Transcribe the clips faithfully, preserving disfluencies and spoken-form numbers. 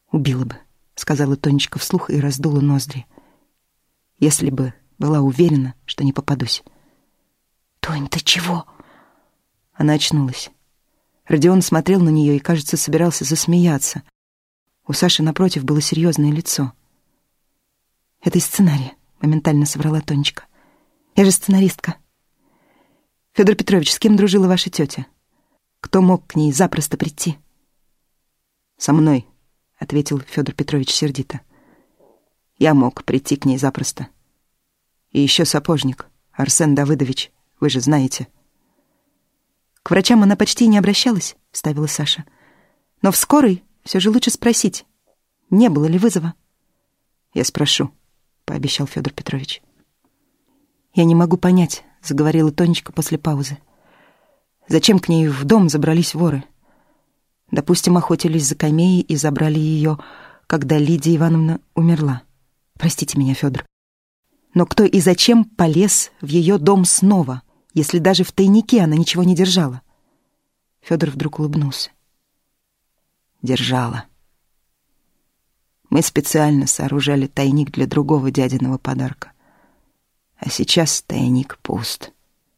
«Убила бы», — сказала Тонечка вслух и раздула ноздри. «Если бы была уверена, что не попадусь». «Тонь, ты чего?» Она очнулась. Родион смотрел на нее и, кажется, собирался засмеяться. У Саши напротив было серьезное лицо. «Это из сценария», — моментально соврала Тонечка. «Я же сценаристка». «Федор Петрович, с кем дружила ваша тетя? Кто мог к ней запросто прийти?» «Со мной», — ответил Федор Петрович сердито. «Я мог прийти к ней запросто. И еще сапожник, Арсен Давыдович, вы же знаете». «К врачам она почти не обращалась», — вставила Саша. «Но в скорой все же лучше спросить, не было ли вызова». «Я спрошу», — пообещал Федор Петрович. «Я не могу понять», — заговорила Тонечка после паузы. «Зачем к ней в дом забрались воры? Допустим, охотились за камеей и забрали ее, когда Лидия Ивановна умерла. Простите меня, Федор. Но кто и зачем полез в ее дом снова, если даже в тайнике она ничего не держала?» Федор вдруг улыбнулся. «Держала. Мы специально сооружали тайник для другого дядиного подарка. А сейчас тайник пуст».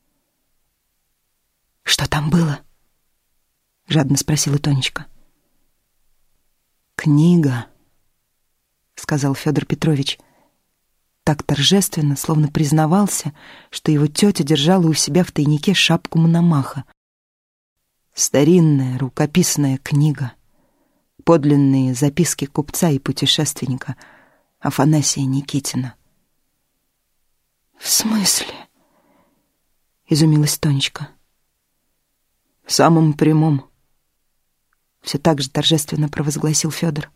«Что там было?» — жадно спросила Тонечка. «Книга», — сказал Федор Петрович, так торжественно, словно признавался, что его тетя держала у себя в тайнике шапку Мономаха. «Старинная рукописная книга. Подлинные записки купца и путешественника Афанасия Никитина». «В смысле?» — изумилась Тонечка. «В самом прямом», — все так же торжественно провозгласил Федор.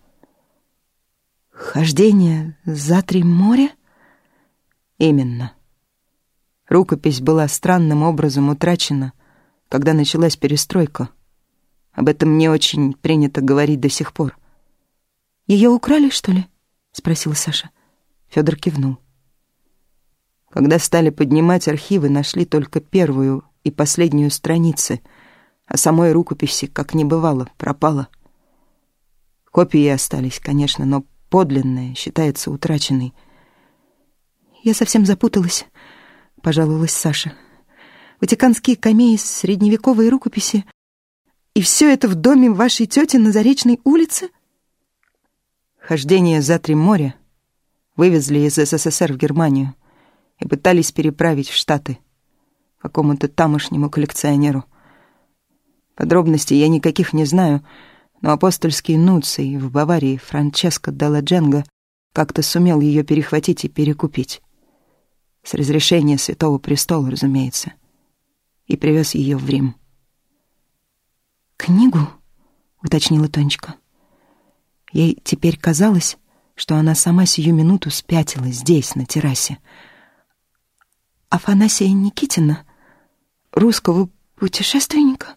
«Хождение за три моря?» «Именно. Рукопись была странным образом утрачена, когда началась перестройка. Об этом не очень принято говорить до сих пор». «Ее украли, что ли?» — спросила Саша. Федор кивнул. «Когда стали поднимать архивы, нашли только первую и последнюю страницы, а самой рукописи, как не бывало, пропала. Копии остались, конечно, но подлинная считается утраченной». «Я совсем запуталась», — пожаловалась Саша. «Ватиканские камеи, средневековые рукописи. И все это в доме вашей тети на Заречной улице?» «Хождение за три моря вывезли из СССР в Германию и пытались переправить в Штаты какому-то тамошнему коллекционеру. Подробностей я никаких не знаю, но апостольский нуций в Баварии Франческо делла Дженго как-то сумел ее перехватить и перекупить. С разрешения Святого Престола, разумеется, и привез ее в Рим». «Книгу?» — уточнила Тонечка. Ей теперь казалось, что она сама сию минуту спятила здесь, на террасе. «Афанасия Никитина? Русского путешественника?»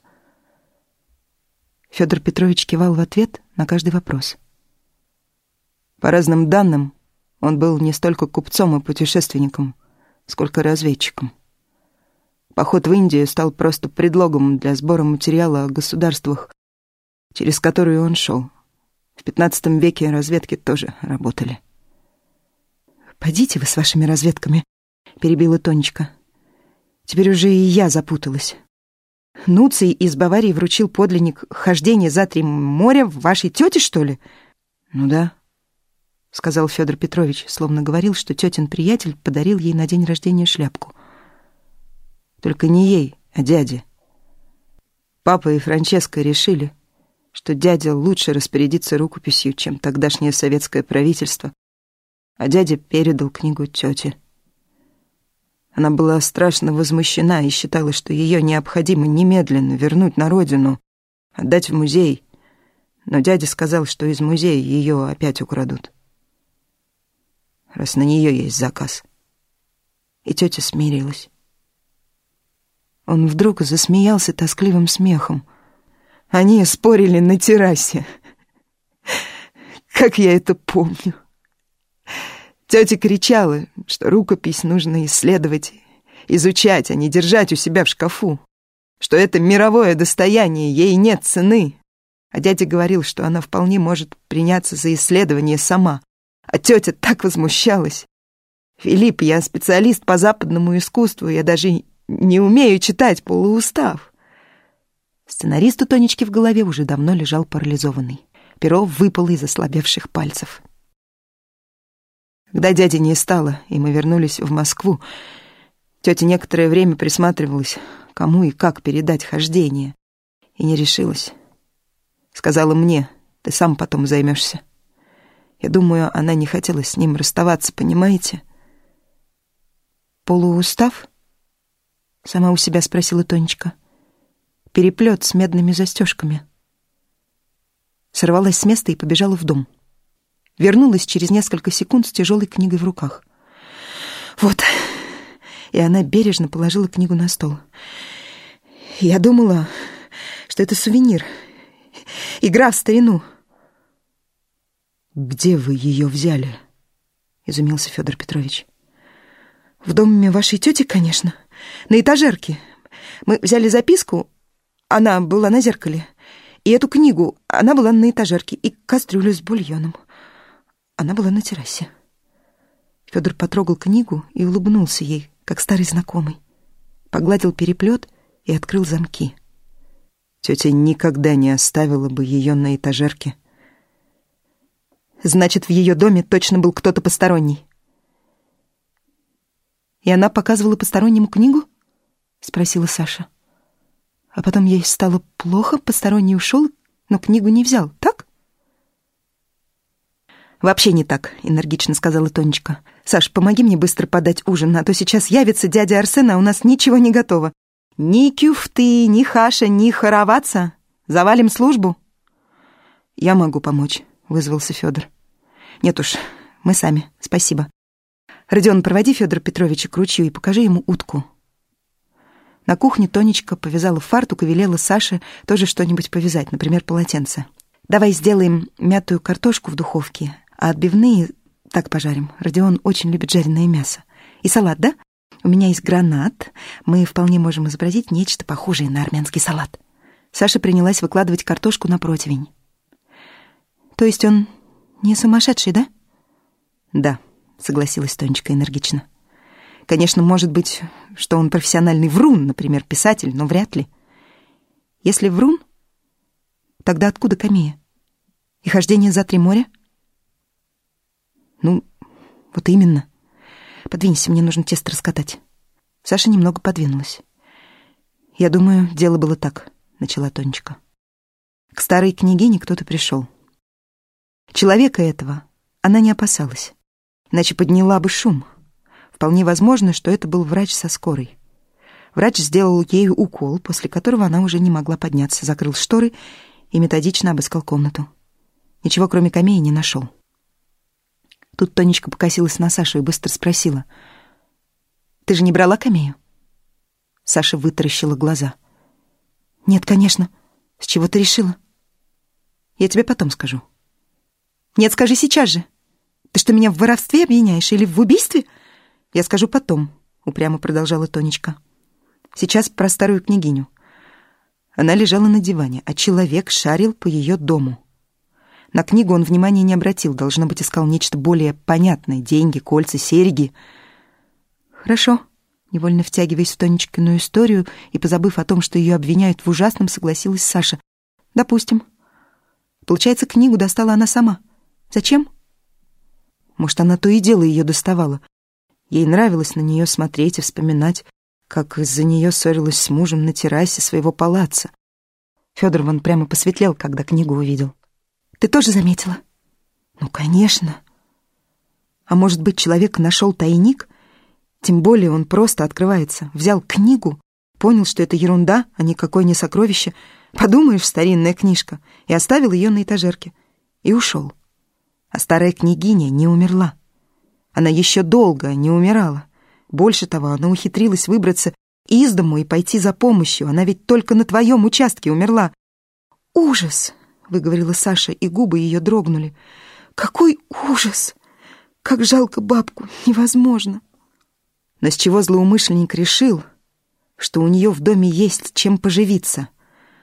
Федор Петрович кивал в ответ на каждый вопрос. По разным данным, он был не столько купцом и путешественником, сколько разведчиком. Поход в Индию стал просто предлогом для сбора материала о государствах, через которые он шел. В пятнадцатом веке разведки тоже работали. «Подите вы с вашими разведками», — перебила Тонечка. «Теперь уже и я запуталась. Нуций из Баварии вручил подлинник «Хождение за три моря» вашей тете, что ли?» «Ну да», — сказал Федор Петрович, словно говорил, что тетин приятель подарил ей на день рождения шляпку. Только не ей, а дяде. Папа и Франческо решили, что дядя лучше распорядится рукописью, чем тогдашнее советское правительство, а дядя передал книгу тете. Она была страшно возмущена и считала, что ее необходимо немедленно вернуть на родину, отдать в музей, но дядя сказал, что из музея ее опять украдут, раз на нее есть заказ. И тетя смирилась. Он вдруг засмеялся тоскливым смехом. Они спорили на террасе. Как я это помню. Тетя кричала, что рукопись нужно исследовать, изучать, а не держать у себя в шкафу, что это мировое достояние, ей нет цены. А дядя говорил, что она вполне может приняться за исследование сама. А тетя так возмущалась. «Филипп, я специалист по западному искусству, я даже не умею читать полуустав». Сценарист у Тонечки в голове уже давно лежал парализованный. Перо выпало из ослабевших пальцев. Когда дяди не стало, и мы вернулись в Москву, тетя некоторое время присматривалась, кому и как передать хождение, и не решилась. Сказала мне: «Ты сам потом займешься». Я думаю, она не хотела с ним расставаться, понимаете? «Полуустав?» — сама у себя спросила Тонечка. «Переплет с медными застежками». Сорвалась с места и побежала в дом. Вернулась через несколько секунд с тяжелой книгой в руках. «Вот». И она бережно положила книгу на стол. «Я думала, что это сувенир. Игра в старину». «Где вы ее взяли?» — изумился Федор Петрович. «В доме вашей тети, конечно. На этажерке. Мы взяли записку, она была на зеркале, и эту книгу, она была на этажерке, и кастрюлю с бульоном. Она была на террасе». Федор потрогал книгу и улыбнулся ей, как старый знакомый. Погладил переплет и открыл замки. Тетя никогда не оставила бы ее на этажерке. Значит, в ее доме точно был кто-то посторонний. «И она показывала постороннему книгу?» — спросила Саша. «А потом ей стало плохо, посторонний ушел, но книгу не взял, так?» «Вообще не так», — энергично сказала Тонечка. «Саш, помоги мне быстро подать ужин, а то сейчас явится дядя Арсен, а у нас ничего не готово. Ни кюфты, ни хаша, ни хороваться. Завалим службу». «Я могу помочь», — вызвался Федор. «Нет уж, мы сами, спасибо. Родион, проводи Федора Петровича к ручью и покажи ему утку». На кухне Тонечка повязала фартук и велела Саше тоже что-нибудь повязать, например, полотенце. «Давай сделаем мятую картошку в духовке, а отбивные так пожарим. Родион очень любит жареное мясо. И салат, да? У меня есть гранат. Мы вполне можем изобразить нечто похожее на армянский салат». Саша принялась выкладывать картошку на противень. «То есть он не сумасшедший, да?» «Да», — согласилась Тонечка энергично. «Конечно, может быть, что он профессиональный врун, например, писатель, но вряд ли. Если врун, тогда откуда камея? И хождение за три моря?» «Ну, вот именно. Подвинься, мне нужно тесто раскатать». Саша немного подвинулась. «Я думаю, дело было так», — начала Тонечка. К старой княгине кто-то пришел. Человека этого она не опасалась, иначе подняла бы шум. Вполне возможно, что это был врач со скорой. Врач сделал ею укол, после которого она уже не могла подняться, закрыл шторы и методично обыскал комнату. Ничего, кроме камеи, не нашел. Тут Тонечка покосилась на Сашу и быстро спросила: «Ты же не брала камею?» Саша вытаращила глаза. «Нет, конечно. С чего ты решила?» «Я тебе потом скажу». «Нет, скажи сейчас же. Ты что, меня в воровстве обвиняешь или в убийстве?» «Я скажу потом», — упрямо продолжала Тонечка. «Сейчас про старую княгиню. Она лежала на диване, а человек шарил по ее дому. На книгу он внимания не обратил, должно быть, искал нечто более понятное: деньги, кольца, серьги». «Хорошо», — невольно втягиваясь в Тонечкину историю и позабыв о том, что ее обвиняют в ужасном, согласилась Саша. «Допустим. Получается, книгу достала она сама. Зачем?» «Может, она то и дело ее доставала. Ей нравилось на нее смотреть и вспоминать, как из-за нее ссорилась с мужем на террасе своего палаца. Федор вон прямо посветлел, когда книгу увидел». «Ты тоже заметила?» «Ну, конечно. А может быть, человек нашел тайник? Тем более он просто открывается. Взял книгу, понял, что это ерунда, а никакое не сокровище. Подумаешь, старинная книжка. И оставил ее на этажерке. И ушел. А старая княгиня не умерла. Она еще долго не умирала. Больше того, она ухитрилась выбраться из дому и пойти за помощью. Она ведь только на твоем участке умерла». «Ужас!» — выговорила Саша, и губы ее дрогнули. «Какой ужас! Как жалко бабку! Невозможно!» Но с чего злоумышленник решил, что у нее в доме есть чем поживиться?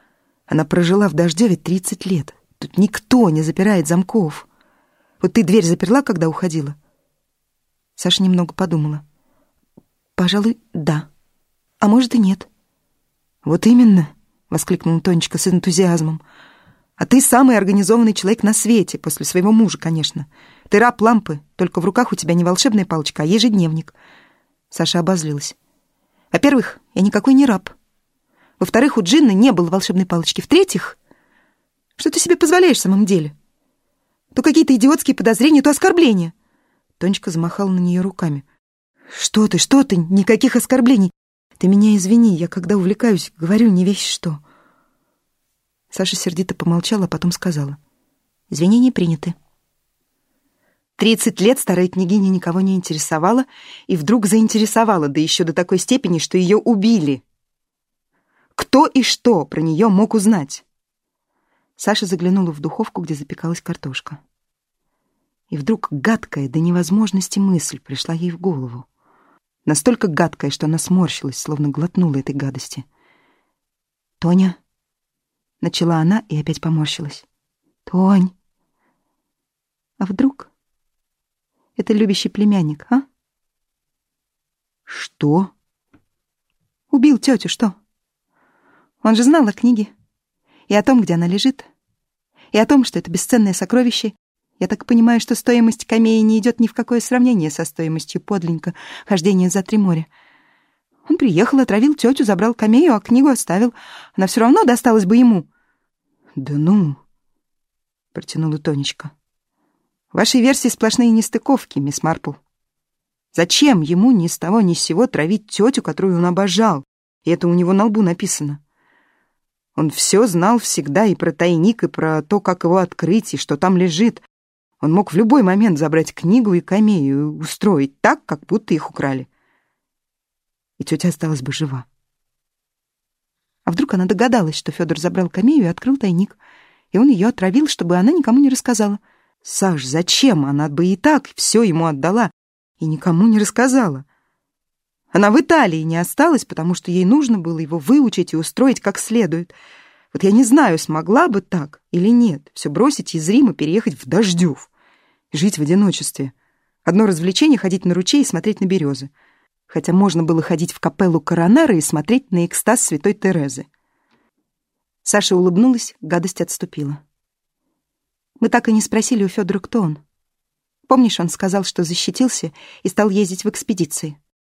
Она прожила в Дождеве тридцать лет. Тут никто не запирает замков. Вот ты дверь заперла, когда уходила?» Саша немного подумала. «Пожалуй, да. А может и нет». «Вот именно!» — воскликнула Тонечка с энтузиазмом. «А ты самый организованный человек на свете, после своего мужа, конечно. Ты раб лампы, только в руках у тебя не волшебная палочка, а ежедневник». Саша обозлилась. «Во-первых, я никакой не раб. Во-вторых, у Джинны не было волшебной палочки. В-третьих, что ты себе позволяешь в самом деле? То какие-то идиотские подозрения, то оскорбления». Тонечка замахала на нее руками. «Что ты, что ты? Никаких оскорблений. Ты меня извини, я когда увлекаюсь, говорю не весь что». Саша сердито помолчала, а потом сказала. «Извинения приняты». Тридцать лет старая княгиня никого не интересовала, и вдруг заинтересовала, да еще до такой степени, что ее убили. Кто и что про нее мог узнать? Саша заглянула в духовку, где запекалась картошка. И вдруг гадкая до невозможности мысль пришла ей в голову. Настолько гадкая, что она сморщилась, словно глотнула этой гадости. «Тоня», — начала она и опять поморщилась. «Тонь, а вдруг это любящий племянник, а?» «Что?» «Убил тетю, что? Он же знал о книге, и о том, где она лежит, и о том, что это бесценное сокровище. Я так понимаю, что стоимость камеи не идет ни в какое сравнение со стоимостью подлинника хождения за три моря. Он приехал, отравил тетю, забрал камею, а книгу оставил. Она все равно досталась бы ему». «Да ну!» — протянула Тонечка. «В вашей версии сплошные нестыковки, мисс Марпл. Зачем ему ни с того ни с сего травить тетю, которую он обожал? И это у него на лбу написано. Он все знал всегда и про тайник, и про то, как его открыть, и что там лежит. Он мог в любой момент забрать книгу и камею и устроить так, как будто их украли. И тетя осталась бы жива. А вдруг она догадалась, что Федор забрал камею и открыл тайник, и он ее отравил, чтобы она никому не рассказала. Саш, зачем? Она бы и так все ему отдала и никому не рассказала. Она в Италии не осталась, потому что ей нужно было его выучить и устроить как следует. Вот я не знаю, смогла бы так или нет, все бросить из Рима, переехать в Дождев, жить в одиночестве. Одно развлечение — ходить на ручей и смотреть на березы. Хотя можно было ходить в капеллу Коронара и смотреть на экстаз святой Терезы. Саша улыбнулась, гадость отступила. Мы так и не спросили у Федора, кто он. Помнишь, он сказал, что защитился и стал ездить в экспедиции?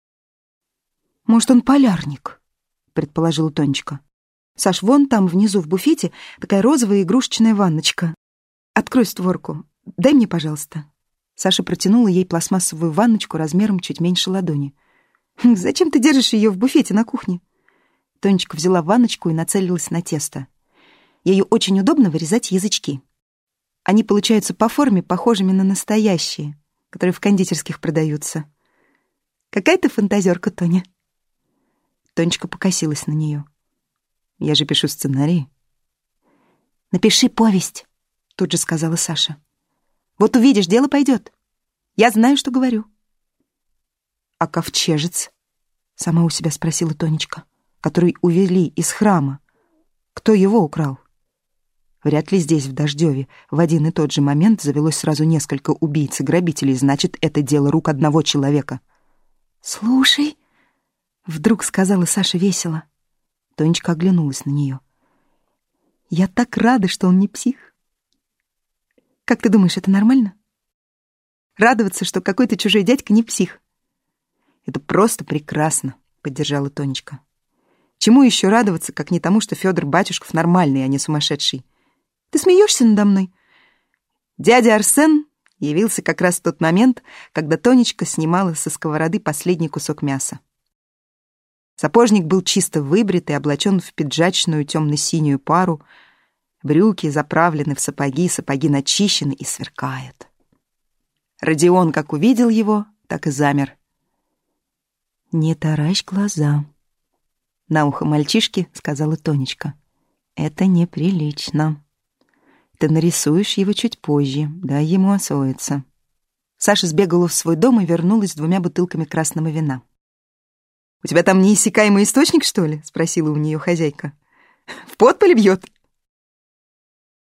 «Может, он полярник?» — предположила Тонечка. «Саш, вон там внизу в буфете такая розовая игрушечная ванночка. Открой створку. Дай мне, пожалуйста». Саша протянула ей пластмассовую ванночку размером чуть меньше ладони. «Зачем ты держишь ее в буфете на кухне?» Тонечка взяла ванночку и нацелилась на тесто. Ею очень удобно вырезать язычки. Они получаются по форме похожими на настоящие, которые в кондитерских продаются. Какая ты фантазерка, Тоня. Тонечка покосилась на нее. Я же пишу сценарий. Напиши повесть, тут же сказала Саша. Вот увидишь, дело пойдет. Я знаю, что говорю. А ковчежец? Сама у себя спросила Тонечка, который увели из храма. Кто его украл? Вряд ли здесь, в Дождеве, в один и тот же момент завелось сразу несколько убийц и грабителей, значит, это дело рук одного человека. «Слушай», — вдруг сказала Саша весело. Тонечка оглянулась на нее. «Я так рада, что он не псих. Как ты думаешь, это нормально? Радоваться, что какой-то чужой дядька не псих?» «Это просто прекрасно», — поддержала Тонечка. «Чему еще радоваться, как не тому, что Федор Батюшков нормальный, а не сумасшедший? Ты смеешься надо мной?» Дядя Арсен явился как раз в тот момент, когда Тонечка снимала со сковороды последний кусок мяса. Сапожник был чисто выбрит и облачен в пиджачную темно-синюю пару, брюки заправлены в сапоги, сапоги начищены и сверкают. Родион как увидел его, так и замер. «Не таращь глаза», — на ухо мальчишки сказала Тонечка. «Это неприлично. Ты нарисуешь его чуть позже, дай ему освоиться». Саша сбегала в свой дом и вернулась с двумя бутылками красного вина. «У тебя там неиссякаемый источник, что ли?» — спросила у нее хозяйка. «В подполе бьет?»